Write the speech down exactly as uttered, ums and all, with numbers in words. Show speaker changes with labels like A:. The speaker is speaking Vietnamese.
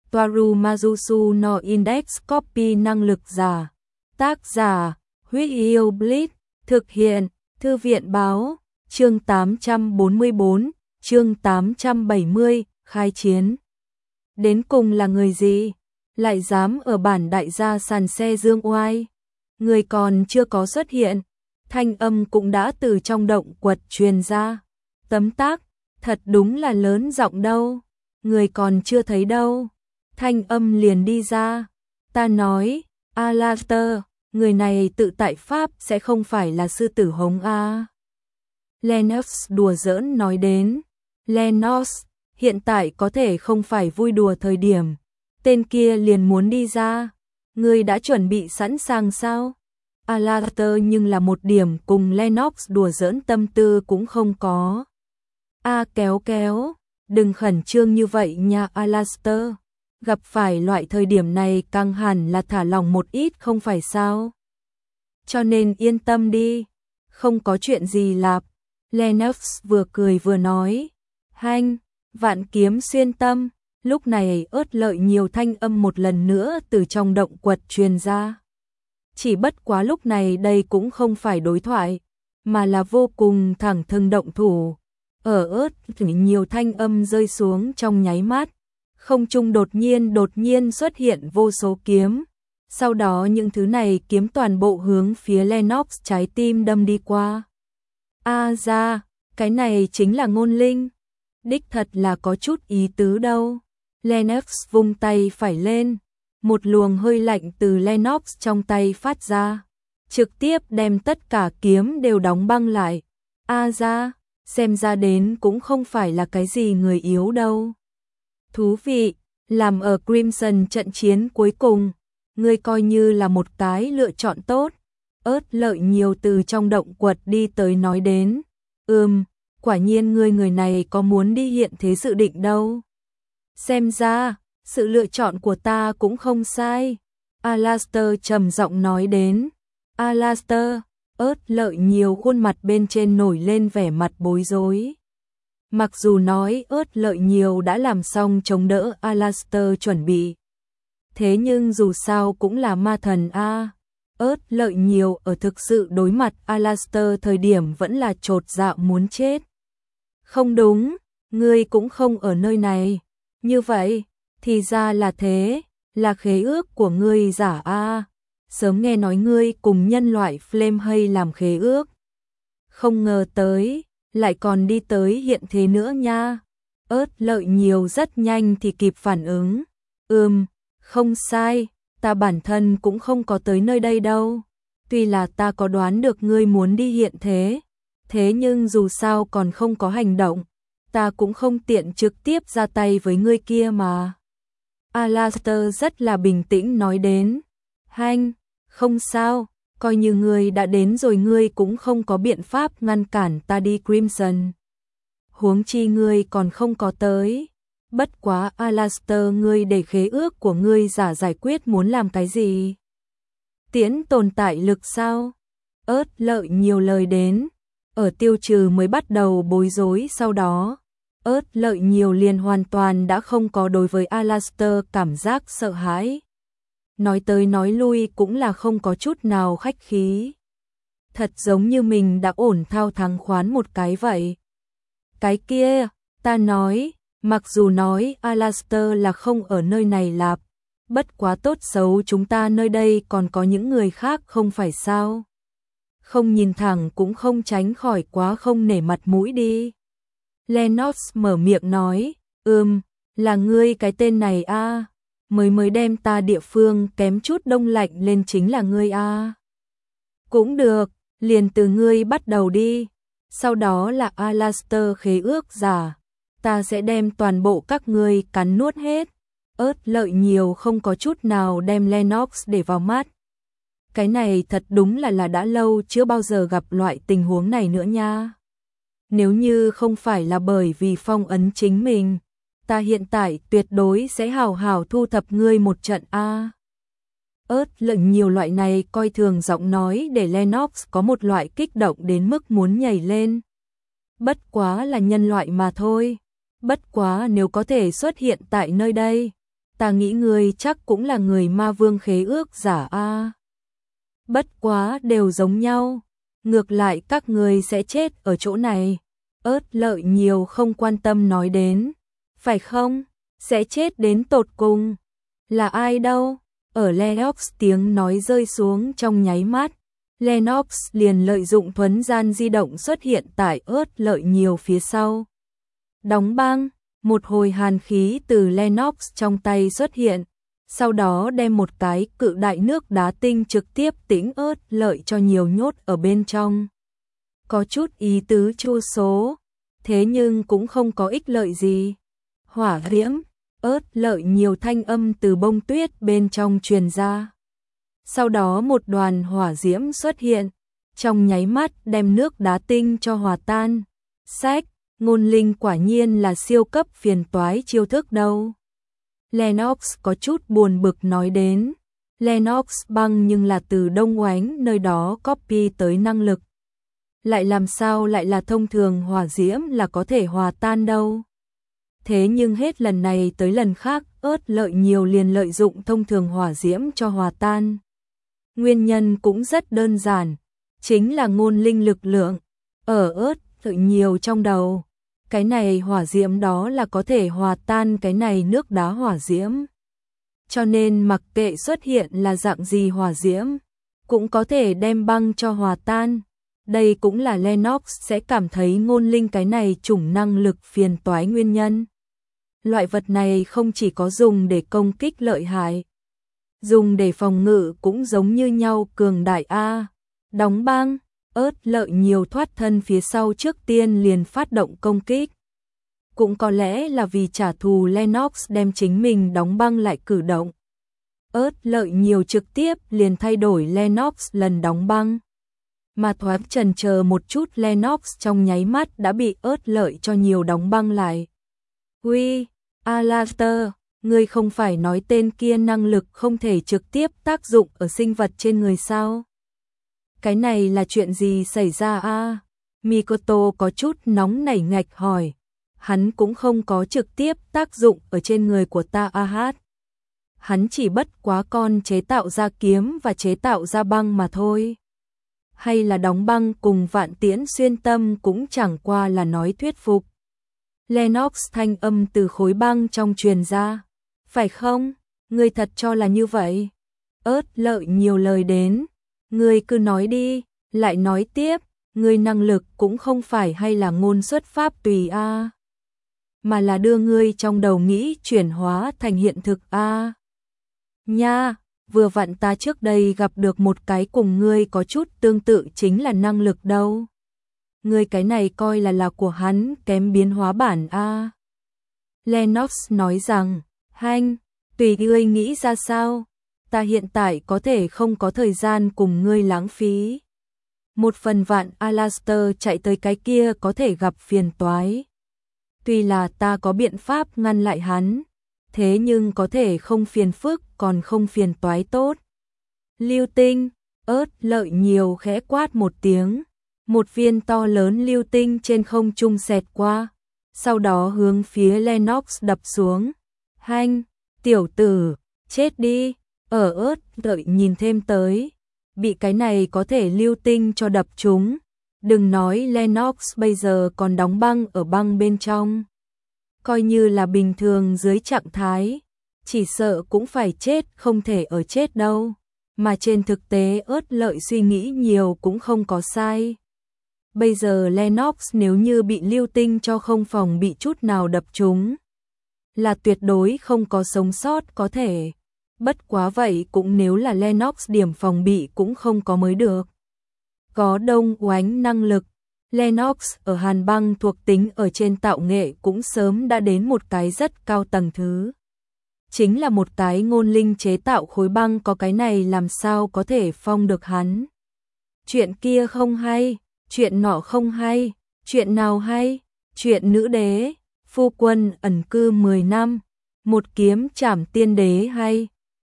A: Toaru Majusu no Index Copy năng lực giả. Tác giả, Huyết Yêu Blitz, thực hiện, Thư viện báo, chương tám trăm bốn mươi bốn, chương tám trăm bảy mươi, khai chiến. Đến cùng là người gì? Lại dám ở bản đại gia sàn xe dương oai? Người còn chưa có xuất hiện, thanh âm cũng đã từ trong động quật truyền ra. Tấm tắc, thật đúng là lớn giọng đâu, người còn chưa thấy đâu. Thanh âm liền đi ra. Ta nói, Alastair, người này tự tại Pháp sẽ không phải là sư tử hống a. Lennox đùa giỡn nói đến. Lennox, hiện tại có thể không phải vui đùa thời điểm. Tên kia liền muốn đi ra. Ngươi đã chuẩn bị sẵn sàng sao? Alastair nhưng là một điểm cùng Lennox đùa giỡn tâm tư cũng không có. A kéo kéo, đừng khẩn trương như vậy nha Alastair. Gặp phải loại thời điểm này càng hẳn là thả lòng một ít không phải sao? Cho nên yên tâm đi, không có chuyện gì lạp. Lennox vừa cười vừa nói. Hanh, vạn kiếm xuyên tâm. Lúc này ớt lợi nhiều thanh âm một lần nữa từ trong động quật truyền ra. Chỉ bất quá lúc này đây cũng không phải đối thoại, mà là vô cùng thẳng thừng động thủ. Ở ớt nhiều thanh âm rơi xuống trong nháy mắt. Không trung đột nhiên đột nhiên xuất hiện vô số kiếm. Sau đó những thứ này kiếm toàn bộ hướng phía Lennox trái tim đâm đi qua. A ra, cái này chính là ngôn linh. Đích thật là có chút ý tứ đâu. Lennox vung tay phải lên. Một luồng hơi lạnh từ Lennox trong tay phát ra. Trực tiếp đem tất cả kiếm đều đóng băng lại. A ra, xem ra đến cũng không phải là cái gì người yếu đâu. Thú vị, làm ở Crimson trận chiến cuối cùng, ngươi coi như là một cái lựa chọn tốt. Ớt lợi nhiều từ trong động quật đi tới nói đến. Ừm, quả nhiên ngươi người này có muốn đi hiện thế dự định đâu. Xem ra, sự lựa chọn của ta cũng không sai. Alastair trầm giọng nói đến. Alastair, ớt lợi nhiều khuôn mặt bên trên nổi lên vẻ mặt bối rối. Mặc dù nói ớt lợi nhiều đã làm xong chống đỡ Alastair chuẩn bị. Thế nhưng dù sao cũng là ma thần a. Ớt lợi nhiều ở thực sự đối mặt Alastair thời điểm vẫn là chột dạ muốn chết. Không đúng, ngươi cũng không ở nơi này. Như vậy, thì ra là thế, là khế ước của ngươi giả a. Sớm nghe nói ngươi cùng nhân loại Flame hay làm khế ước. Không ngờ tới, lại còn đi tới hiện thế nữa nha. Ớt lợi nhiều rất nhanh thì kịp phản ứng. Ừm, không sai, ta bản thân cũng không có tới nơi đây đâu. Tuy là ta có đoán được ngươi muốn đi hiện thế, thế nhưng dù sao còn không có hành động, ta cũng không tiện trực tiếp ra tay với ngươi kia mà. Alastair rất là bình tĩnh nói đến. Hanh, không sao, coi như ngươi đã đến rồi ngươi cũng không có biện pháp ngăn cản ta đi Crimson. Huống chi ngươi còn không có tới. Bất quá Alastair, ngươi để khế ước của ngươi giả giải quyết muốn làm cái gì? Tiễn tồn tại lực sao? Ớt lợi nhiều lời đến. Ở tiêu trừ mới bắt đầu bối rối, sau đó ớt lợi nhiều liền hoàn toàn đã không có đối với Alastair cảm giác sợ hãi. Nói tới nói lui cũng là không có chút nào khách khí. Thật giống như mình đã ổn thao thắng khoán một cái vậy. Cái kia, ta nói, mặc dù nói Alastair là không ở nơi này lạp, bất quá tốt xấu chúng ta nơi đây còn có những người khác không phải sao. Không nhìn thẳng cũng không tránh khỏi quá không nể mặt mũi đi. Lennox mở miệng nói, ừm, là ngươi cái tên này a, mới mới đem ta địa phương kém chút đông lạnh lên chính là ngươi a. Cũng được, liền từ ngươi bắt đầu đi. Sau đó là Alastair khế ước giả, ta sẽ đem toàn bộ các ngươi cắn nuốt hết. Ớt lợi nhiều không có chút nào đem Lennox để vào mắt. Cái này thật đúng là là đã lâu chưa bao giờ gặp loại tình huống này nữa nha. Nếu như không phải là bởi vì phong ấn chính mình, ta hiện tại tuyệt đối sẽ hào hào thu thập ngươi một trận a. Ớt lệnh nhiều loại này coi thường giọng nói để Lennox có một loại kích động đến mức muốn nhảy lên. Bất quá là nhân loại mà thôi. Bất quá nếu có thể xuất hiện tại nơi đây, ta nghĩ ngươi chắc cũng là người ma vương khế ước giả a. Bất quá đều giống nhau, ngược lại các ngươi sẽ chết ở chỗ này. Ớt Lợi Nhiều không quan tâm nói đến, phải không? Sẽ chết đến tột cùng. Là ai đâu? Ở Lennox tiếng nói rơi xuống trong nháy mắt, Lennox liền lợi dụng thuấn gian di động xuất hiện tại Ớt Lợi Nhiều phía sau. Đóng băng, một hồi hàn khí từ Lennox trong tay xuất hiện, sau đó đem một cái cự đại nước đá tinh trực tiếp tĩnh Ớt Lợi cho Nhiều nhốt ở bên trong. Có chút ý tứ chua số, thế nhưng cũng không có ích lợi gì. Hỏa diễm, Ớt Lợi Nhiều thanh âm từ bông tuyết bên trong truyền ra. Sau đó một đoàn hỏa diễm xuất hiện, trong nháy mắt đem nước đá tinh cho hòa tan. Sách, ngôn linh quả nhiên là siêu cấp phiền toái chiêu thức đâu. Lennox có chút buồn bực nói đến. Lennox băng nhưng là từ Đông Oánh nơi đó copy tới năng lực. Lại làm sao lại là thông thường hỏa diễm là có thể hòa tan đâu. Thế nhưng hết lần này tới lần khác Ớt Lợi Nhiều liền lợi dụng thông thường hỏa diễm cho hòa tan. Nguyên nhân cũng rất đơn giản, chính là ngôn linh lực lượng. Ở Ớt Lợi Nhiều trong đầu, cái này hỏa diễm đó là có thể hòa tan cái này nước đá hỏa diễm. Cho nên mặc kệ xuất hiện là dạng gì hỏa diễm, cũng có thể đem băng cho hòa tan. Đây cũng là Lennox sẽ cảm thấy ngôn linh cái này chủng năng lực phiền toái nguyên nhân. Loại vật này không chỉ có dùng để công kích lợi hại, dùng để phòng ngự cũng giống như nhau cường đại a. Đóng băng, Ớt Lợi Nhiều thoát thân phía sau trước tiên liền phát động công kích. Cũng có lẽ là vì trả thù Lennox đem chính mình đóng băng lại cử động. Ớt Lợi Nhiều trực tiếp liền thay đổi Lennox lần đóng băng. Mà thoáng chần chờ một chút Lennox trong nháy mắt đã bị Ớt Lợi cho Nhiều đóng băng lại. Uy, Alastair, ngươi không phải nói tên kia năng lực không thể trực tiếp tác dụng ở sinh vật trên người sao? Cái này là chuyện gì xảy ra a? Mikoto có chút nóng nảy ngạch hỏi. Hắn cũng không có trực tiếp tác dụng ở trên người của ta a hát. Hắn chỉ bất quá con chế tạo ra kiếm và chế tạo ra băng mà thôi. Hay là đóng băng cùng Vạn Tiễn xuyên tâm cũng chẳng qua là nói thuyết phục. Lennox thanh âm từ khối băng trong truyền ra. Phải không? Ngươi thật cho là như vậy? Ớt Lợi Nhiều lời đến. Ngươi cứ nói đi, lại nói tiếp, ngươi năng lực cũng không phải hay là ngôn xuất pháp tùy a, mà là đưa ngươi trong đầu nghĩ chuyển hóa thành hiện thực a. Nha, vừa vặn ta trước đây gặp được một cái cùng ngươi có chút tương tự chính là năng lực đâu. Ngươi cái này coi là là của hắn kém biến hóa bản a. Lennox nói rằng, hanh, tùy ngươi nghĩ ra sao. Ta hiện tại có thể không có thời gian cùng ngươi lãng phí. Một phần vạn Alastair chạy tới cái kia có thể gặp phiền toái. Tuy là ta có biện pháp ngăn lại hắn, thế nhưng có thể không phiền phức còn không phiền toái tốt. Lưu tinh, Ớt Lợi Nhiều khẽ quát một tiếng. Một viên to lớn lưu tinh trên không trung xẹt qua, sau đó hướng phía Lennox đập xuống. Hanh, tiểu tử, chết đi. Ở Ớt Lợi nhìn thêm tới, bị cái này có thể lưu tinh cho đập trúng. Đừng nói Lennox bây giờ còn đóng băng ở băng bên trong. Coi như là bình thường dưới trạng thái, chỉ sợ cũng phải chết không thể ở chết đâu. Mà trên thực tế Ớt Lợi suy nghĩ nhiều cũng không có sai. Bây giờ Lennox nếu như bị lưu tinh cho không phòng bị chút nào đập trúng, là tuyệt đối không có sống sót có thể. Bất quá vậy cũng nếu là Lennox điểm phòng bị cũng không có mới được. Có Đông Oánh năng lực, Lennox ở hàn băng thuộc tính ở trên tạo nghệ cũng sớm đã đến một cái rất cao tầng thứ. Chính là một cái ngôn linh chế tạo khối băng có cái này làm sao có thể phong được hắn. Chuyện kia không hay, chuyện nọ không hay, chuyện nào hay, chuyện nữ đế, phu quân ẩn cư mười năm, một kiếm trảm tiên đế hay.